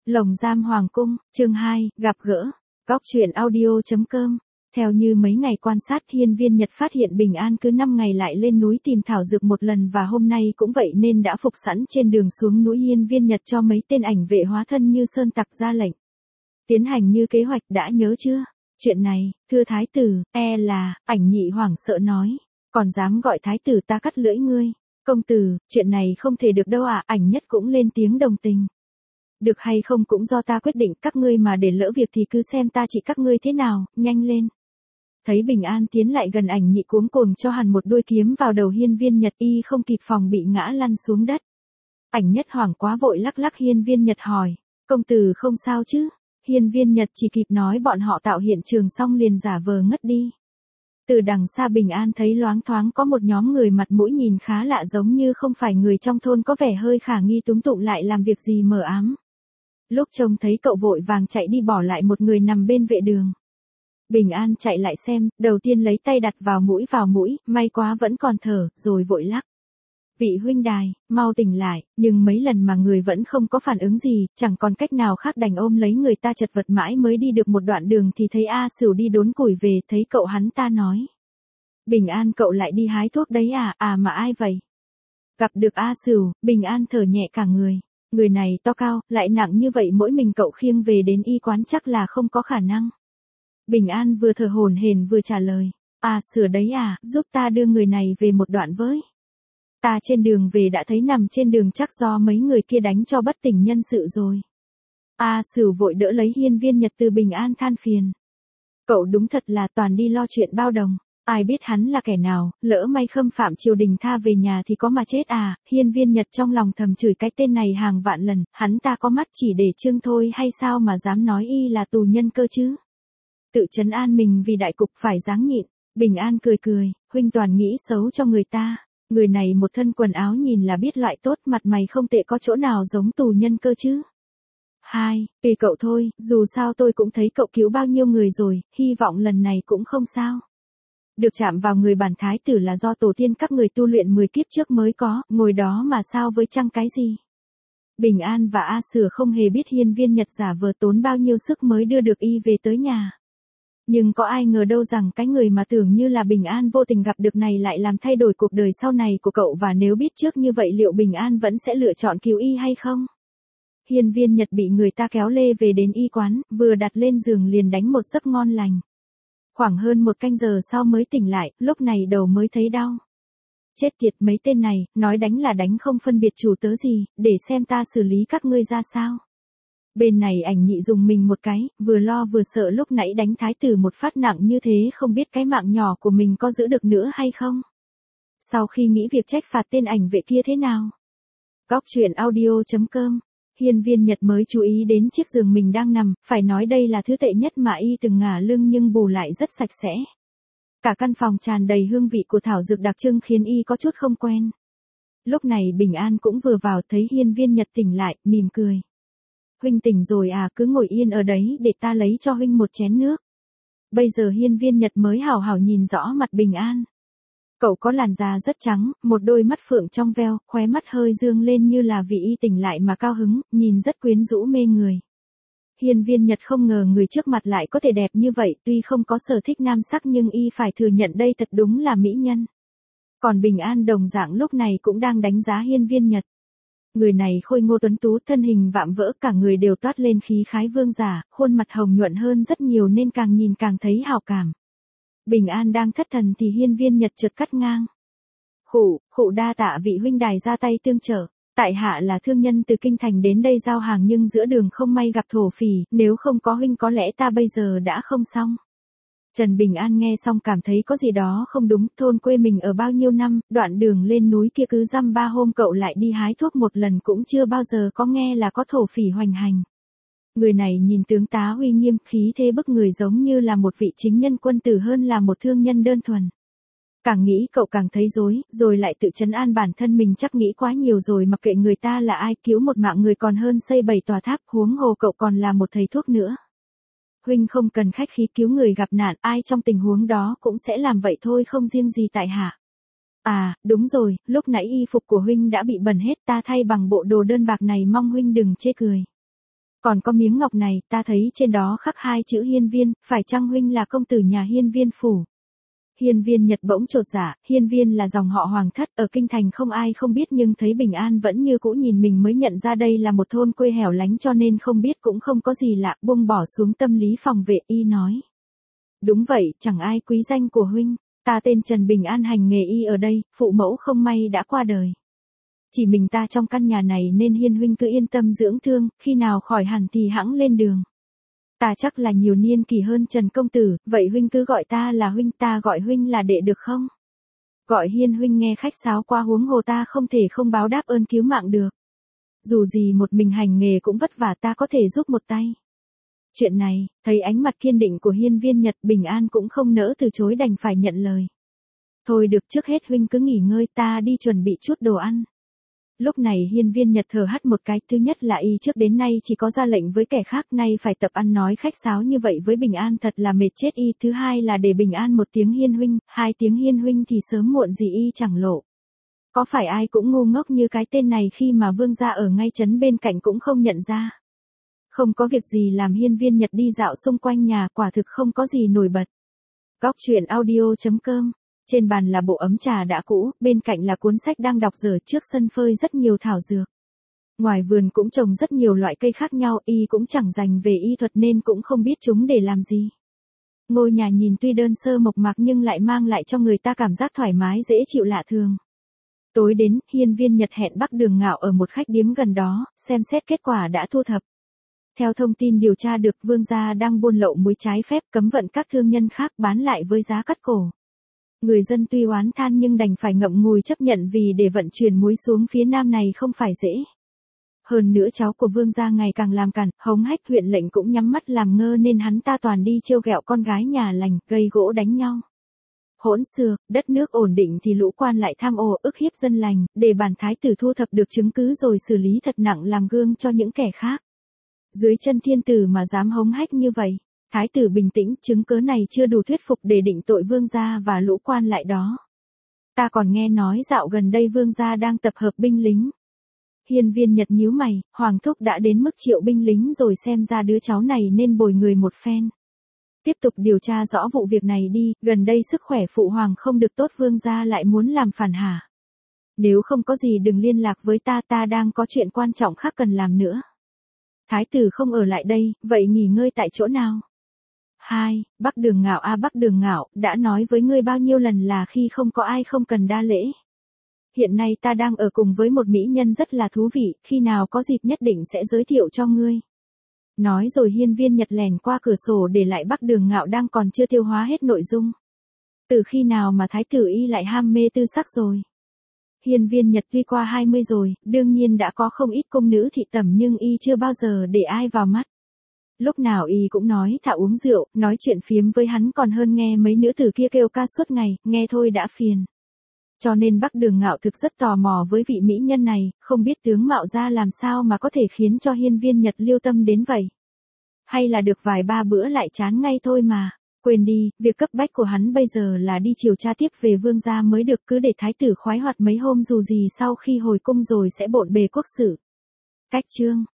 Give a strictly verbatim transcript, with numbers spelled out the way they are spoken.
Lồng giam hoàng cung, chương hai, gặp gỡ. Góc truyện audio chấm com. Theo như mấy ngày quan sát, Hiên Viên Nhật phát hiện Bình An cứ năm ngày lại lên núi tìm thảo dược một lần, và hôm nay cũng vậy nên đã phục sẵn trên đường xuống núi. Hiên Viên Nhật cho mấy tên ảnh vệ hóa thân như sơn tặc ra lệnh. Tiến hành như kế hoạch, đã nhớ chưa? Chuyện này, thưa thái tử, e là, ảnh nhị hoảng sợ nói. Còn dám gọi thái tử ta cắt lưỡi ngươi. Công tử, chuyện này không thể được đâu ạ. À? Ảnh nhất cũng lên tiếng đồng tình. Được hay không cũng do ta quyết định, các ngươi mà để lỡ việc thì cứ xem ta trị các ngươi thế nào, nhanh lên. Thấy Bình An tiến lại gần, ảnh nhị cuống cuồng cho hẳn một đuôi kiếm vào đầu Hiên Viên Nhật, y không kịp phòng bị ngã lăn xuống đất. Ảnh nhất hoảng quá vội lắc lắc Hiên Viên Nhật hỏi, công tử không sao chứ? Hiên Viên Nhật chỉ kịp nói bọn họ tạo hiện trường xong liền giả vờ ngất đi. Từ đằng xa Bình An thấy loáng thoáng có một nhóm người mặt mũi nhìn khá lạ, giống như không phải người trong thôn, có vẻ hơi khả nghi, túm tụm lại làm việc gì mờ ám. Lúc trông thấy cậu vội vàng chạy đi, bỏ lại một người nằm bên vệ đường. Bình An chạy lại xem, đầu tiên lấy tay đặt vào mũi vào mũi, may quá vẫn còn thở, rồi vội lắc. Vị huynh đài, mau tỉnh lại, nhưng mấy lần mà người vẫn không có phản ứng gì, chẳng còn cách nào khác đành ôm lấy người ta chật vật mãi mới đi được một đoạn đường thì thấy A Sửu đi đốn củi về, thấy cậu hắn ta nói. Bình An, cậu lại đi hái thuốc đấy à? À mà ai vậy? Gặp được A Sửu, Bình An thở nhẹ cả người. Người này to cao, lại nặng như vậy, mỗi mình cậu khiêng về đến y quán chắc là không có khả năng. Bình An vừa thở hổn hển vừa trả lời. À Sửu đấy à, giúp ta đưa người này về một đoạn với. Ta trên đường về đã thấy nằm trên đường, chắc do mấy người kia đánh cho bất tỉnh nhân sự rồi. A Sửu vội đỡ lấy Hiên Viên Nhật từ Bình An than phiền. Cậu đúng thật là toàn đi lo chuyện bao đồng. Ai biết hắn là kẻ nào, lỡ may khâm phạm triều đình tha về nhà thì có mà chết à? Hiên Viên Nhật trong lòng thầm chửi cái tên này hàng vạn lần, hắn ta có mắt chỉ để trưng thôi hay sao mà dám nói y là tù nhân cơ chứ? Tự trấn an mình vì đại cục phải ráng nhịn. Bình An cười cười, huynh toàn nghĩ xấu cho người ta. Người này một thân quần áo nhìn là biết loại tốt, mặt mày không tệ, có chỗ nào giống tù nhân cơ chứ? Hai, tùy cậu thôi, dù sao tôi cũng thấy cậu cứu bao nhiêu người rồi, hy vọng lần này cũng không sao. Được chạm vào người bản thái tử là do tổ tiên các người tu luyện mười kiếp trước mới có, ngồi đó mà sao với chăng cái gì? Bình An và A Sửu không hề biết Hiên Viên Nhật giả vờ tốn bao nhiêu sức mới đưa được y về tới nhà. Nhưng có ai ngờ đâu rằng cái người mà tưởng như là Bình An vô tình gặp được này lại làm thay đổi cuộc đời sau này của cậu, và nếu biết trước như vậy liệu Bình An vẫn sẽ lựa chọn cứu y hay không? Hiên Viên Nhật bị người ta kéo lê về đến y quán, vừa đặt lên giường liền đánh một giấc ngon lành. Khoảng hơn một canh giờ sau mới tỉnh lại, lúc này đầu mới thấy đau. Chết tiệt, mấy tên này, nói đánh là đánh không phân biệt chủ tớ gì, để xem ta xử lý các ngươi ra sao. Bên này ảnh nhị dùng mình một cái, vừa lo vừa sợ, lúc nãy đánh thái tử một phát nặng như thế không biết cái mạng nhỏ của mình có giữ được nữa hay không. Sau khi nghĩ việc trách phạt tên ảnh vệ kia thế nào. Góc truyện audio chấm com. Hiên Viên Nhật mới chú ý đến chiếc giường mình đang nằm, phải nói đây là thứ tệ nhất mà y từng ngả lưng, nhưng bù lại rất sạch sẽ. Cả căn phòng tràn đầy hương vị của thảo dược đặc trưng khiến y có chút không quen. Lúc này Bình An cũng vừa vào, thấy Hiên Viên Nhật tỉnh lại, mỉm cười. Huynh tỉnh rồi à, cứ ngồi yên ở đấy để ta lấy cho huynh một chén nước. Bây giờ Hiên Viên Nhật mới hào hào nhìn rõ mặt Bình An. Cậu có làn da rất trắng, một đôi mắt phượng trong veo, khóe mắt hơi dương lên như là vì y tỉnh lại mà cao hứng, nhìn rất quyến rũ mê người. Hiên Viên Nhật không ngờ người trước mặt lại có thể đẹp như vậy, tuy không có sở thích nam sắc nhưng y phải thừa nhận đây thật đúng là mỹ nhân. Còn Bình An đồng dạng lúc này cũng đang đánh giá Hiên Viên Nhật. Người này khôi ngô tuấn tú, thân hình vạm vỡ, cả người đều toát lên khí khái vương giả, khuôn mặt hồng nhuận hơn rất nhiều nên càng nhìn càng thấy hào cảm. Bình An đang thất thần thì Hiên Viên Nhật chợt cắt ngang. Khụ, khụ, đa tạ vị huynh đài ra tay tương trợ. Tại hạ là thương nhân từ kinh thành đến đây giao hàng, nhưng giữa đường không may gặp thổ phỉ, nếu không có huynh có lẽ ta bây giờ đã không xong. Trần Bình An nghe xong cảm thấy có gì đó không đúng, thôn quê mình ở bao nhiêu năm, đoạn đường lên núi kia cứ dăm ba hôm cậu lại đi hái thuốc một lần, cũng chưa bao giờ có nghe là có thổ phỉ hoành hành. Người này nhìn tướng tá uy nghiêm, khí thế bức người, giống như là một vị chính nhân quân tử hơn là một thương nhân đơn thuần. Càng nghĩ cậu càng thấy rối, rồi lại tự trấn an bản thân mình, chắc nghĩ quá nhiều rồi, mặc kệ người ta là ai, cứu một mạng người còn hơn xây bảy tòa tháp, huống hồ cậu còn là một thầy thuốc nữa. Huynh không cần khách khí, cứu người gặp nạn, ai trong tình huống đó cũng sẽ làm vậy thôi, không riêng gì tại hạ. À, đúng rồi, lúc nãy y phục của huynh đã bị bẩn hết, ta thay bằng bộ đồ đơn bạc này, mong huynh đừng chê cười. Còn có miếng ngọc này, ta thấy trên đó khắc hai chữ Hiên Viên, phải chăng huynh là công tử nhà Hiên Viên phủ? Hiên Viên Nhật bỗng chột dạ, Hiên Viên là dòng họ hoàng thất, ở kinh thành không ai không biết nhưng thấy Bình An vẫn như cũ nhìn mình mới nhận ra đây là một thôn quê hẻo lánh cho nên không biết cũng không có gì lạ, buông bỏ xuống tâm lý phòng vệ y nói. Đúng vậy, chẳng ai quý danh của huynh, ta tên Trần Bình An hành nghề y ở đây, phụ mẫu không may đã qua đời. Chỉ mình ta trong căn nhà này nên Hiên huynh cứ yên tâm dưỡng thương, khi nào khỏi hẳn thì hẵng lên đường. Ta chắc là nhiều niên kỷ hơn Trần công tử, vậy huynh cứ gọi ta là huynh, ta gọi huynh là đệ được không? Gọi Hiên huynh nghe khách sáo qua, huống hồ ta không thể không báo đáp ơn cứu mạng được. Dù gì một mình hành nghề cũng vất vả, ta có thể giúp một tay. Chuyện này, thấy ánh mặt kiên định của Hiên Viên Nhật, Bình An cũng không nỡ từ chối đành phải nhận lời. Thôi được, trước hết huynh cứ nghỉ ngơi, ta đi chuẩn bị chút đồ ăn. Lúc này Hiên Viên Nhật thở hắt một cái, thứ nhất là y trước đến nay chỉ có ra lệnh với kẻ khác, nay phải tập ăn nói khách sáo như vậy với Bình An thật là mệt chết y, thứ hai là để Bình An một tiếng Hiên huynh, hai tiếng Hiên huynh thì sớm muộn gì y chẳng lộ. Có phải ai cũng ngu ngốc như cái tên này khi mà vương gia ở ngay trấn bên cạnh cũng không nhận ra. Không có việc gì làm Hiên Viên Nhật đi dạo xung quanh nhà, quả thực không có gì nổi bật. Góc truyện audio chấm com. Trên bàn là bộ ấm trà đã cũ, bên cạnh là cuốn sách đang đọc dở, trước sân phơi rất nhiều thảo dược. Ngoài vườn cũng trồng rất nhiều loại cây khác nhau, y cũng chẳng dành về y thuật nên cũng không biết chúng để làm gì. Ngôi nhà nhìn tuy đơn sơ mộc mạc nhưng lại mang lại cho người ta cảm giác thoải mái dễ chịu lạ thường. Tối đến, Hiên Viên Nhật hẹn Bắc Đường Ngạo ở một khách điếm gần đó, xem xét kết quả đã thu thập. Theo thông tin điều tra được, vương gia đang buôn lậu muối trái phép, cấm vận các thương nhân khác bán lại với giá cắt cổ. Người dân tuy oán than nhưng đành phải ngậm ngùi chấp nhận vì để vận chuyển muối xuống phía nam này không phải dễ. Hơn nữa cháu của vương gia ngày càng làm cản, hống hách, huyện lệnh cũng nhắm mắt làm ngơ nên hắn ta toàn đi trêu ghẹo con gái nhà lành, gây gỗ đánh nhau. Hỗn xược, đất nước ổn định thì lũ quan lại tham ô ức hiếp dân lành, để bản thái tử thu thập được chứng cứ rồi xử lý thật nặng làm gương cho những kẻ khác. Dưới chân thiên tử mà dám hống hách như vậy. Thái tử bình tĩnh, chứng cớ này chưa đủ thuyết phục để định tội vương gia và lũ quan lại đó. Ta còn nghe nói dạo gần đây vương gia đang tập hợp binh lính. Hiên Viên Nhật nhíu mày, hoàng thúc đã đến mức triệu binh lính rồi, xem ra đứa cháu này nên bồi người một phen. Tiếp tục điều tra rõ vụ việc này đi, gần đây sức khỏe phụ hoàng không được tốt, vương gia lại muốn làm phản hả? Nếu không có gì đừng liên lạc với ta, ta đang có chuyện quan trọng khác cần làm nữa. Thái tử không ở lại đây, vậy nghỉ ngơi tại chỗ nào? Hai, Bắc Đường Ngạo a à, Bắc Đường Ngạo, đã nói với ngươi bao nhiêu lần là khi không có ai không cần đa lễ. Hiện nay ta đang ở cùng với một mỹ nhân rất là thú vị, khi nào có dịp nhất định sẽ giới thiệu cho ngươi. Nói rồi Hiên Viên Nhật lèn qua cửa sổ để lại Bắc Đường Ngạo đang còn chưa tiêu hóa hết nội dung. Từ khi nào mà thái tử y lại ham mê tư sắc rồi? Hiên Viên Nhật tuy qua hai mươi rồi, đương nhiên đã có không ít công nữ thị tẩm nhưng y chưa bao giờ để ai vào mắt. Lúc nào y cũng nói thả uống rượu, nói chuyện phiếm với hắn còn hơn nghe mấy nữ tử kia kêu ca suốt ngày, nghe thôi đã phiền. Cho nên Bắc Đường Ngạo thực rất tò mò với vị mỹ nhân này, không biết tướng mạo ra làm sao mà có thể khiến cho Hiên Viên Nhật liêu tâm đến vậy. Hay là được vài ba bữa lại chán ngay thôi mà. Quên đi, việc cấp bách của hắn bây giờ là đi điều tra tiếp về vương gia mới được, cứ để thái tử khoái hoạt mấy hôm, dù gì sau khi hồi cung rồi sẽ bộn bề quốc sự. Cách chương